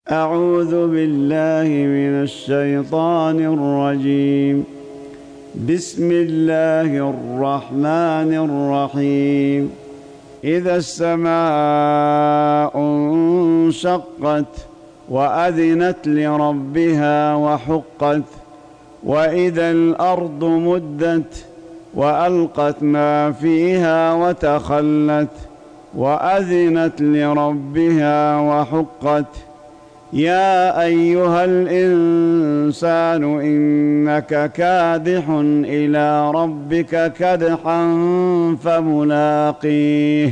أعوذ بالله من الشيطان الرجيم. بسم الله الرحمن الرحيم. إذا السماء انشقت وأذنت لربها وحقت، وإذا الأرض مدت وألقت ما فيها وتخلت وأذنت لربها وحقت. يا أيها الإنسان إنك كادح إلى ربك كدحا فملاقيه.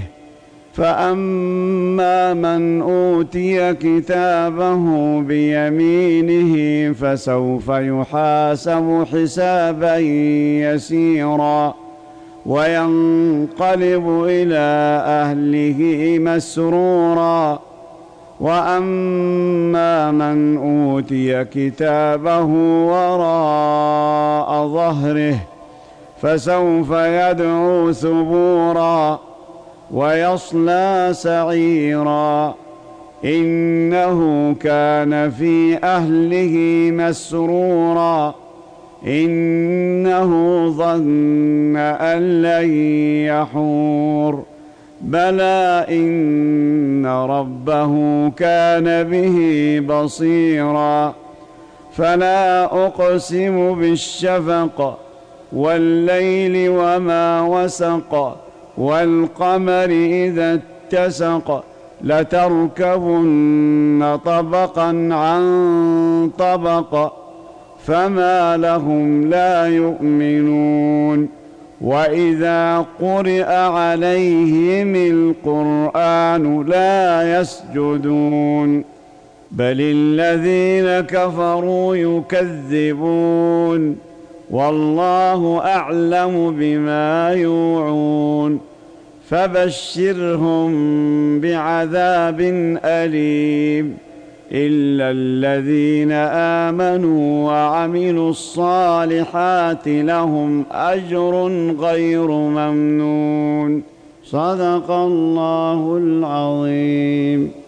فأما من أوتي كتابه بيمينه فسوف يحاسب حسابا يسيرا وينقلب إلى أهله مسرورا. وأما من أوتي كتابه وراء ظهره فسوف يدعو ثبورا ويصلى سعيرا، إنه كان في أهله مسرورا، إنه ظن أن لن يحور. بلى إن ربه كان به بصيرا. فلا أقسم بالشفق والليل وما وسق والقمر إذا اتسق لتركبن طبقا عن طبق فما لهم لا يؤمنون. وإذا قرئ عليهم القرآن لا يسجدون، بل الذين كفروا يكذبون، والله أعلم بما يوعون. فبشرهم بعذاب أليم إلا الذين آمنوا وعملوا الصالحات لهم أجر غير ممنون. صدق الله العظيم.